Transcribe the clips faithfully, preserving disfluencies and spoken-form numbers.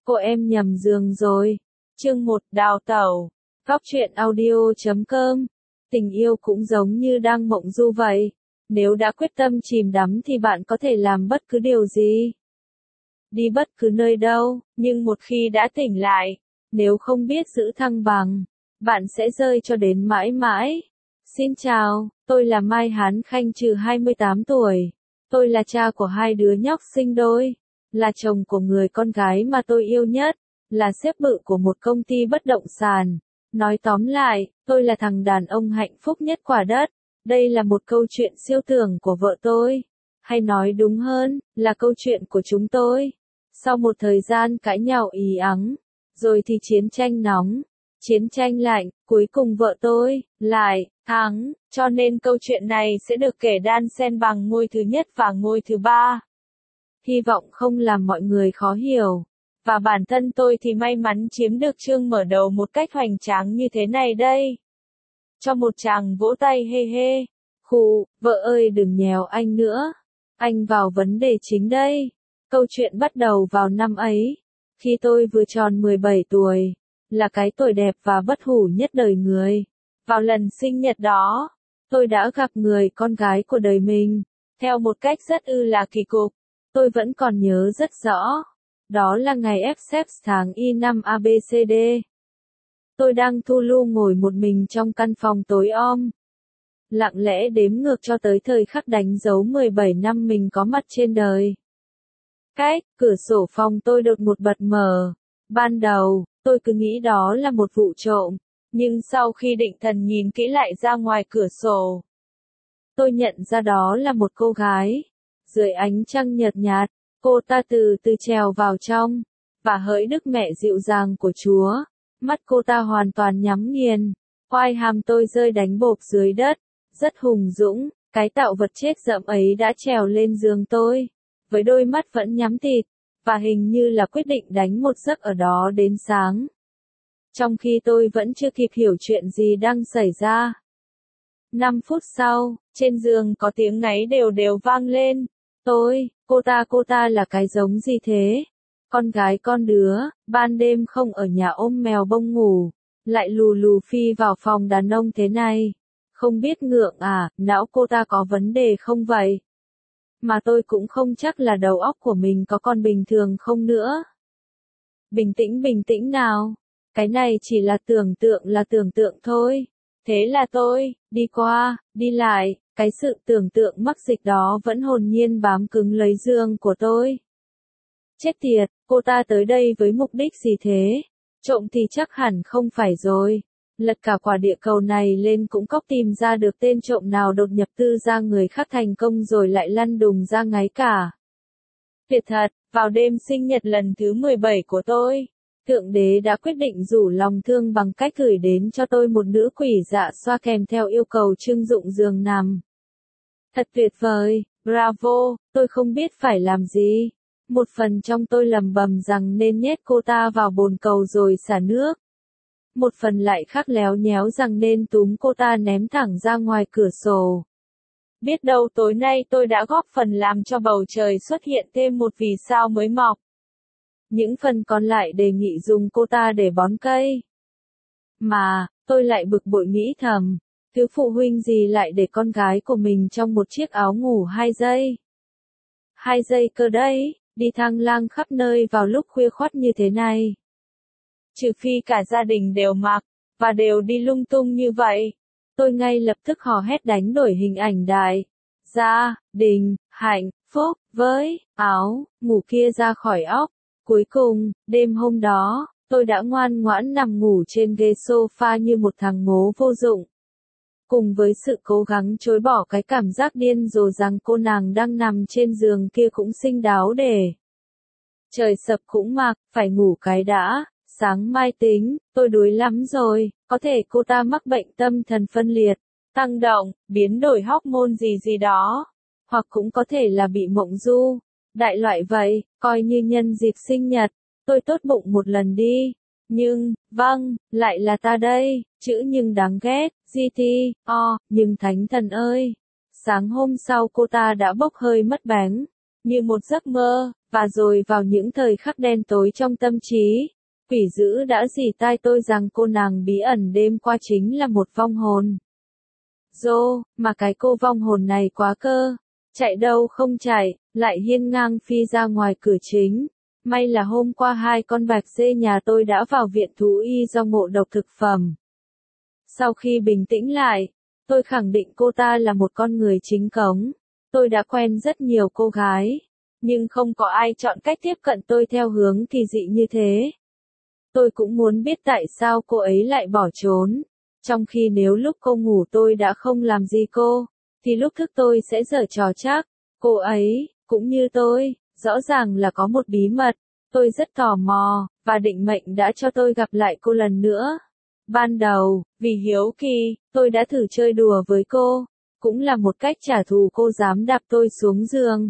Cô em nhầm giường rồi. Chương một Đào tẩu. Góc truyện audio chấm com. Tình yêu cũng giống như đang mộng du vậy. Nếu đã quyết tâm chìm đắm thì bạn có thể làm bất cứ điều gì. Đi bất cứ nơi đâu, nhưng một khi đã tỉnh lại, nếu không biết giữ thăng bằng, bạn sẽ rơi cho đến mãi mãi. Xin chào, tôi là Mai Hán Khanh trừ hai mươi tám tuổi. Tôi là cha của hai đứa nhóc sinh đôi, là chồng của người con gái mà tôi yêu nhất, là sếp bự của một công ty bất động sản. Nói tóm lại, tôi là thằng đàn ông hạnh phúc nhất quả đất. Đây là một câu chuyện siêu tưởng của vợ tôi, hay nói đúng hơn, là câu chuyện của chúng tôi. Sau một thời gian cãi nhau ì ắng, rồi thì chiến tranh nóng, chiến tranh lạnh, cuối cùng vợ tôi lại thắng, cho nên câu chuyện này sẽ được kể đan xen bằng ngôi thứ nhất và ngôi thứ ba. Hy vọng không làm mọi người khó hiểu. Và bản thân tôi thì may mắn chiếm được chương mở đầu một cách hoành tráng như thế này đây. Cho một tràng vỗ tay hê hê. Khụ, vợ ơi đừng nhèo anh nữa. Anh vào vấn đề chính đây. Câu chuyện bắt đầu vào năm ấy, khi tôi vừa tròn mười bảy tuổi, là cái tuổi đẹp và bất hủ nhất đời người. Vào lần sinh nhật đó, tôi đã gặp người con gái của đời mình, theo một cách rất ư là kỳ cục. Tôi vẫn còn nhớ rất rõ. Đó là ngày ép xếp tháng Y năm A B C D. Tôi đang thu lu ngồi một mình trong căn phòng tối om, lặng lẽ đếm ngược cho tới thời khắc đánh dấu mười bảy năm mình có mặt trên đời. Cách, cửa sổ phòng tôi đột ngột bật mở. Ban đầu, tôi cứ nghĩ đó là một vụ trộm, nhưng sau khi định thần nhìn kỹ lại ra ngoài cửa sổ, tôi nhận ra đó là một cô gái. Dưới ánh trăng nhợt nhạt, cô ta từ từ trèo vào trong, và hỡi Đức Mẹ dịu dàng của Chúa, mắt cô ta hoàn toàn nhắm nghiền. Oai hàm tôi rơi đánh bộp dưới đất, rất hùng dũng, cái tạo vật chết dẫm ấy đã trèo lên giường tôi, với đôi mắt vẫn nhắm tịt, và hình như là quyết định đánh một giấc ở đó đến sáng. Trong khi tôi vẫn chưa kịp hiểu chuyện gì đang xảy ra. Năm phút sau, trên giường có tiếng ngáy đều đều vang lên. Tôi, cô ta cô ta là cái giống gì thế? Con gái con đứa, ban đêm không ở nhà ôm mèo bông ngủ, lại lù lù phi vào phòng đàn ông thế này. Không biết ngượng à, não cô ta có vấn đề không vậy? Mà tôi cũng không chắc là đầu óc của mình có còn bình thường không nữa. Bình tĩnh bình tĩnh nào. Cái này chỉ là tưởng tượng là tưởng tượng thôi. Thế là tôi, đi qua, đi lại, cái sự tưởng tượng mắc dịch đó vẫn hồn nhiên bám cứng lấy giường của tôi. Chết tiệt, cô ta tới đây với mục đích gì thế? Trộm thì chắc hẳn không phải rồi. Lật cả quả địa cầu này lên cũng cóc tìm ra được tên trộm nào đột nhập tư gia người khác thành công rồi lại lăn đùng ra ngáy cả. Tuyệt thật, vào đêm sinh nhật lần thứ mười bảy của tôi, Thượng Đế đã quyết định rủ lòng thương bằng cách gửi đến cho tôi một nữ quỷ dạ xoa kèm theo yêu cầu trưng dụng giường nằm. Thật tuyệt vời, bravo, tôi không biết phải làm gì. Một phần trong tôi lầm bầm rằng nên nhét cô ta vào bồn cầu rồi xả nước. Một phần lại khác léo nhéo rằng nên túm cô ta ném thẳng ra ngoài cửa sổ. Biết đâu tối nay tôi đã góp phần làm cho bầu trời xuất hiện thêm một vì sao mới mọc. Những phần còn lại đề nghị dùng cô ta để bón cây. Mà, tôi lại bực bội nghĩ thầm, thứ phụ huynh gì lại để con gái của mình trong một chiếc áo ngủ hai giây. Hai giây cơ đấy, đi thang lang khắp nơi vào lúc khuya khoắt như thế này. Trừ phi cả gia đình đều mặc, và đều đi lung tung như vậy. Tôi ngay lập tức hò hét đánh đổi hình ảnh đại gia đình, hạnh phúc, với áo ngủ kia ra khỏi óc. Cuối cùng, đêm hôm đó, tôi đã ngoan ngoãn nằm ngủ trên ghế sofa như một thằng ngố vô dụng. Cùng với sự cố gắng chối bỏ cái cảm giác điên rồ rằng cô nàng đang nằm trên giường kia cũng xinh đáo để. Trời sập cũng mặc, phải ngủ cái đã, sáng mai tính, tôi đuối lắm rồi, có thể cô ta mắc bệnh tâm thần phân liệt, tăng động, biến đổi hormone gì gì đó, hoặc cũng có thể là bị mộng du. Đại loại vậy, coi như nhân dịp sinh nhật, tôi tốt bụng một lần đi. Nhưng, vâng, lại là ta đây, chữ nhưng đáng ghét, giê tê, o, nhưng thánh thần ơi. Sáng hôm sau cô ta đã bốc hơi mất bén. như một giấc mơ, và rồi vào những thời khắc đen tối trong tâm trí, quỷ dữ đã rỉ tai tôi rằng cô nàng bí ẩn đêm qua chính là một vong hồn. Dô, mà cái cô vong hồn này quá cơ, chạy đâu không chạy, lại hiên ngang phi ra ngoài cửa chính. May là hôm qua hai con bạch dê nhà tôi đã vào viện thú y do ngộ độc thực phẩm. Sau khi bình tĩnh lại, tôi khẳng định cô ta là một con người chính cống. Tôi đã quen rất nhiều cô gái, nhưng không có ai chọn cách tiếp cận tôi theo hướng kỳ dị như thế. Tôi cũng muốn biết tại sao cô ấy lại bỏ trốn. Trong khi nếu lúc cô ngủ tôi đã không làm gì cô, thì lúc thức tôi sẽ giở trò chắc. Cô ấy, cũng như tôi, rõ ràng là có một bí mật. Tôi rất tò mò, và định mệnh đã cho tôi gặp lại cô lần nữa. Ban đầu, vì hiếu kỳ, tôi đã thử chơi đùa với cô. Cũng là một cách trả thù cô dám đạp tôi xuống giường.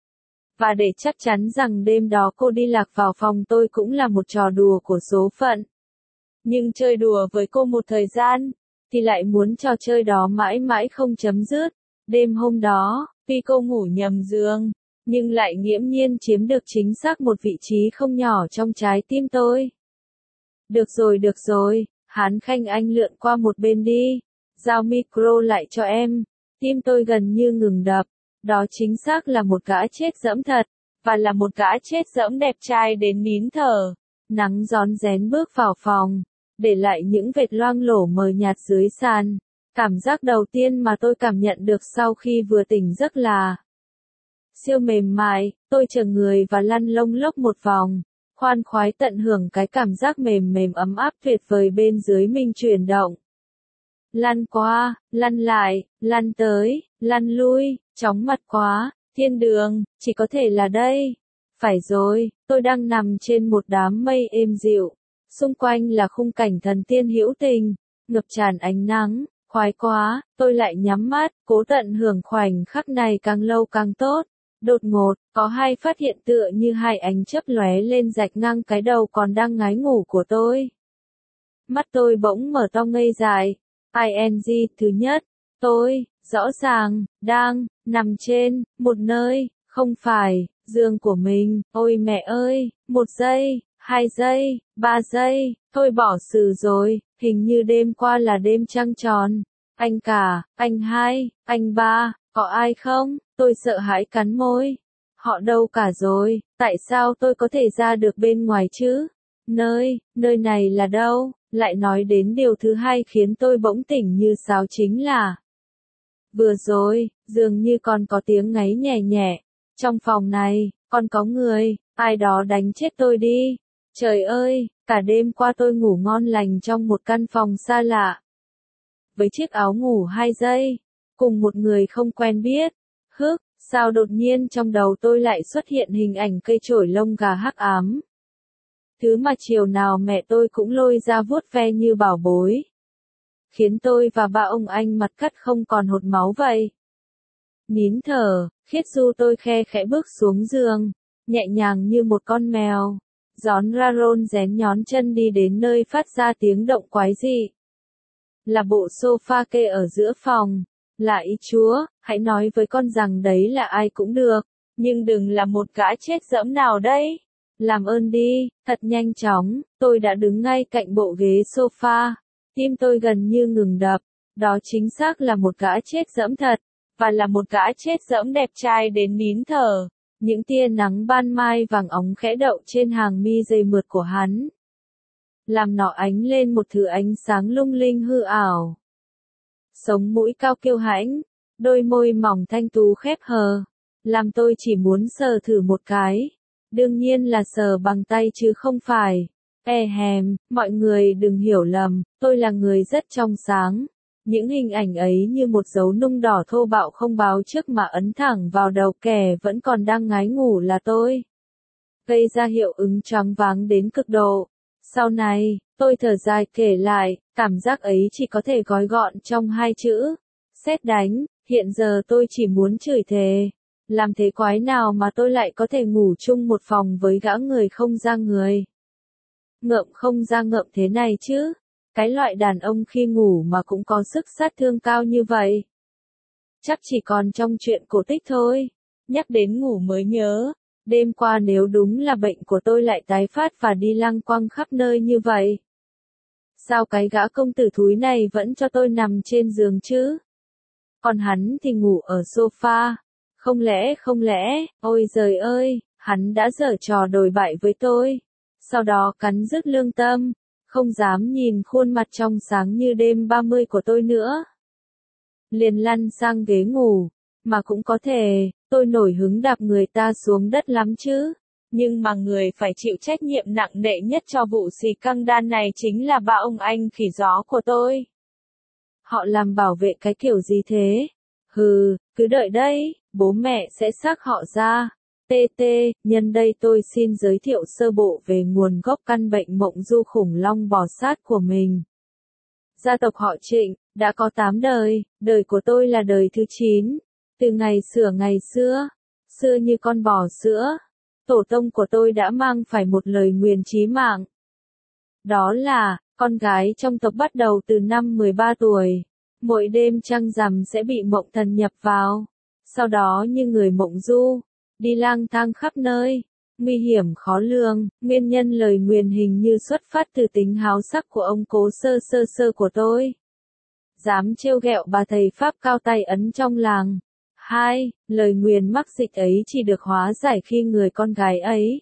Và để chắc chắn rằng đêm đó cô đi lạc vào phòng tôi cũng là một trò đùa của số phận. Nhưng chơi đùa với cô một thời gian, thì lại muốn trò chơi đó mãi mãi không chấm dứt. Đêm hôm đó, tuy cô ngủ nhầm giường, nhưng lại nghiễm nhiên chiếm được chính xác một vị trí không nhỏ trong trái tim tôi. Được rồi được rồi, Hán Khanh anh lượn qua một bên đi, giao micro lại cho em. Tim tôi gần như ngừng đập, đó chính xác là một gã chết dẫm thật, và là một gã chết dẫm đẹp trai đến nín thở. Nắng rón rén bước vào phòng, để lại những vệt loang lổ mờ nhạt dưới sàn. Cảm giác đầu tiên mà tôi cảm nhận được sau khi vừa tỉnh giấc là siêu mềm mại. Tôi chờ người và lăn lông lốc một vòng, khoan khoái tận hưởng cái cảm giác mềm mềm ấm áp tuyệt vời bên dưới mình chuyển động. Lăn qua, lăn lại, lăn tới, lăn lui, chóng mặt quá, thiên đường, chỉ có thể là đây. Phải rồi, tôi đang nằm trên một đám mây êm dịu, xung quanh là khung cảnh thần tiên hữu tình, ngập tràn ánh nắng, khoái quá, tôi lại nhắm mắt, cố tận hưởng khoảnh khắc này càng lâu càng tốt. Đột ngột, có hai phát hiện tựa như hai ánh chớp lóe lên rạch ngang cái đầu còn đang ngái ngủ của tôi. Mắt tôi bỗng mở to ngây dại. i en giê thứ nhất, tôi, rõ ràng, đang, nằm trên, một nơi, không phải, giường của mình. Ôi mẹ ơi, một giây, hai giây, ba giây, tôi bỏ xử rồi, hình như đêm qua là đêm trăng tròn. Anh cả, anh hai, anh ba, có ai không? Tôi sợ hãi cắn môi. Họ đâu cả rồi, tại sao tôi có thể ra được bên ngoài chứ? Nơi, nơi này là đâu? Lại nói đến điều thứ hai khiến tôi bỗng tỉnh như sáo chính là vừa rồi, dường như còn có tiếng ngáy nhẹ nhẹ. Trong phòng này, còn có người, ai đó đánh chết tôi đi. Trời ơi, cả đêm qua tôi ngủ ngon lành trong một căn phòng xa lạ. Với chiếc áo ngủ hai giây, cùng một người không quen biết. Hức, sao đột nhiên trong đầu tôi lại xuất hiện hình ảnh cây chổi lông gà hắc ám. Thứ mà chiều nào mẹ tôi cũng lôi ra vuốt ve như bảo bối. Khiến tôi và ba ông anh mặt cắt không còn hột máu vậy. Nín thở, Khiết Du tôi khe khẽ bước xuống giường, nhẹ nhàng như một con mèo. Gión ra rôn rén nhón chân đi đến nơi phát ra tiếng động quái dị. Là bộ sofa kê ở giữa phòng. Lại Chúa, hãy nói với con rằng đấy là ai cũng được, nhưng đừng là một gã chết dẫm nào đấy. Làm ơn đi, thật nhanh chóng, tôi đã đứng ngay cạnh bộ ghế sofa. Tim tôi gần như ngừng đập, đó chính xác là một gã chết dẫm thật, và là một gã chết dẫm đẹp trai đến nín thở. Những tia nắng ban mai vàng óng khẽ đậu trên hàng mi dày mượt của hắn, làm nó ánh lên một thứ ánh sáng lung linh hư ảo. Sống mũi cao kiêu hãnh, đôi môi mỏng thanh tú khép hờ, làm tôi chỉ muốn sờ thử một cái. Đương nhiên là sờ bằng tay chứ không phải. E hèm, mọi người đừng hiểu lầm, tôi là người rất trong sáng. Những hình ảnh ấy như một dấu nung đỏ thô bạo không báo trước mà ấn thẳng vào đầu kẻ vẫn còn đang ngái ngủ là tôi. Gây ra hiệu ứng choáng váng đến cực độ. Sau này, tôi thở dài kể lại, cảm giác ấy chỉ có thể gói gọn trong hai chữ. Sét đánh, hiện giờ tôi chỉ muốn chửi thề. Làm thế quái nào mà tôi lại có thể ngủ chung một phòng với gã người không ra người. Ngợm không ra ngợm thế này chứ. Cái loại đàn ông khi ngủ mà cũng có sức sát thương cao như vậy. Chắc chỉ còn trong chuyện cổ tích thôi. nhắc đến ngủ mới nhớ, đêm qua nếu đúng là bệnh của tôi lại tái phát và đi lăng quăng khắp nơi như vậy. Sao cái gã công tử thúi này vẫn cho tôi nằm trên giường chứ? Còn hắn thì ngủ ở sofa. Không lẽ không lẽ, ôi giời ơi, hắn đã giở trò đồi bại với tôi. Sau đó cắn rứt lương tâm, không dám nhìn khuôn mặt trong sáng như đêm ba mươi của tôi nữa. Liền lăn sang ghế ngủ, mà cũng có thể, tôi nổi hứng đạp người ta xuống đất lắm chứ. Nhưng mà người phải chịu trách nhiệm nặng nề nhất cho vụ xì căng đan này chính là ba ông anh khỉ gió của tôi. Họ làm bảo vệ cái kiểu gì thế? Hừ, cứ đợi đấy, bố mẹ sẽ xác họ ra. tê tê, nhân đây tôi xin giới thiệu sơ bộ về nguồn gốc căn bệnh mộng du khủng long bò sát của mình. Gia tộc họ Trịnh, đã có tám đời, đời của tôi là đời thứ chín. Từ ngày xưa ngày xưa, xưa như con bò sữa, tổ tông của tôi đã mang phải một lời nguyền chí mạng. Đó là, con gái trong tộc bắt đầu từ năm mười ba tuổi. Mỗi đêm trăng rằm sẽ bị mộng thần nhập vào. Sau đó như người mộng du, đi lang thang khắp nơi. Nguy hiểm khó lường, nguyên nhân lời nguyền hình như xuất phát từ tính háo sắc của ông cố sơ sơ sơ của tôi. Dám trêu ghẹo bà thầy Pháp cao tay ấn trong làng. Hai, lời nguyền mắc dịch ấy chỉ được hóa giải khi người con gái ấy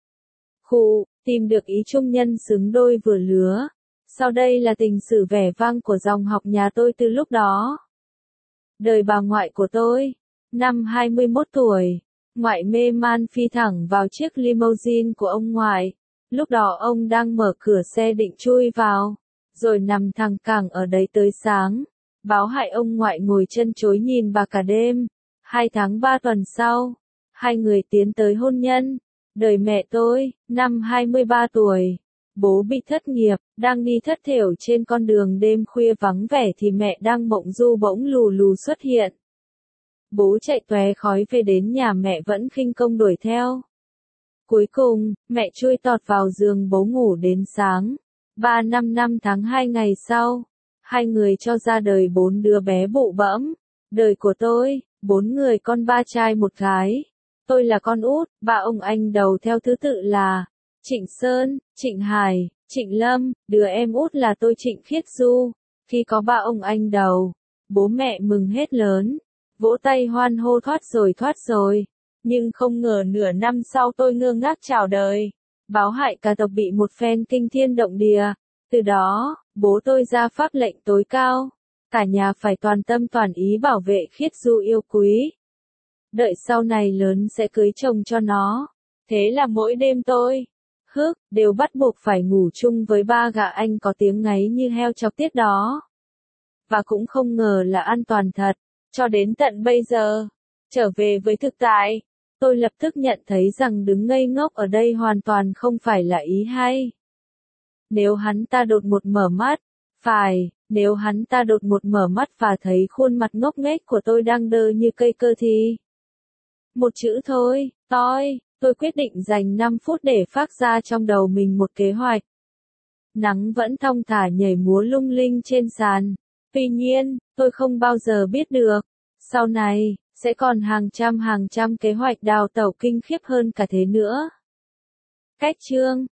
khụ, tìm được ý chung nhân xứng đôi vừa lứa. Sau đây là tình sử vẻ vang của dòng học nhà tôi từ lúc đó. Đời bà ngoại của tôi, năm hai mươi mốt tuổi, ngoại mê man phi thẳng vào chiếc limousine của ông ngoại. Lúc đó ông đang mở cửa xe định chui vào, rồi nằm thẳng cẳng ở đấy tới sáng. Báo hại ông ngoại ngồi chân chối nhìn bà cả đêm. Hai tháng ba tuần sau, hai người tiến tới hôn nhân. Đời mẹ tôi, năm hai mươi ba tuổi, bố bị thất nghiệp, đang đi thất thểu trên con đường đêm khuya vắng vẻ thì mẹ đang mộng du bỗng lù lù xuất hiện. Bố chạy tóe khói về đến nhà mẹ vẫn khinh công đuổi theo. Cuối cùng, mẹ chui tọt vào giường bố ngủ đến sáng. Ba năm năm tháng hai ngày sau, hai người cho ra đời bốn đứa bé bụ bẫm. Đời của tôi, bốn người con ba trai một gái. Tôi là con út, ba ông anh đầu theo thứ tự là Trịnh Sơn, Trịnh Hải, Trịnh Lâm, đứa em út là tôi Trịnh Khiết Du. Khi có ba ông anh đầu, bố mẹ mừng hết lớn, vỗ tay hoan hô thoát rồi thoát rồi. Nhưng không ngờ nửa năm sau tôi ngơ ngác chào đời. Báo hại cả tộc bị một phen kinh thiên động địa. Từ đó, bố tôi ra pháp lệnh tối cao. Cả nhà phải toàn tâm toàn ý bảo vệ Khiết Du yêu quý. Đợi sau này lớn sẽ cưới chồng cho nó. Thế là mỗi đêm tôi, hức, đều bắt buộc phải ngủ chung với ba gã anh có tiếng ngáy như heo chọc tiết đó. Và cũng không ngờ là an toàn thật, cho đến tận bây giờ. Trở về với thực tại, tôi lập tức nhận thấy rằng đứng ngây ngốc ở đây hoàn toàn không phải là ý hay. Nếu hắn ta đột ngột mở mắt, phải, nếu hắn ta đột ngột mở mắt và thấy khuôn mặt ngốc nghếch của tôi đang đơ như cây cơ thì... Một chữ thôi, tôi, tôi quyết định dành năm phút để phát ra trong đầu mình một kế hoạch. Nắng vẫn thong thả nhảy múa lung linh trên sàn. Tuy nhiên, tôi không bao giờ biết được. Sau này, sẽ còn hàng trăm hàng trăm kế hoạch đào tẩu kinh khiếp hơn cả thế nữa. Cách chương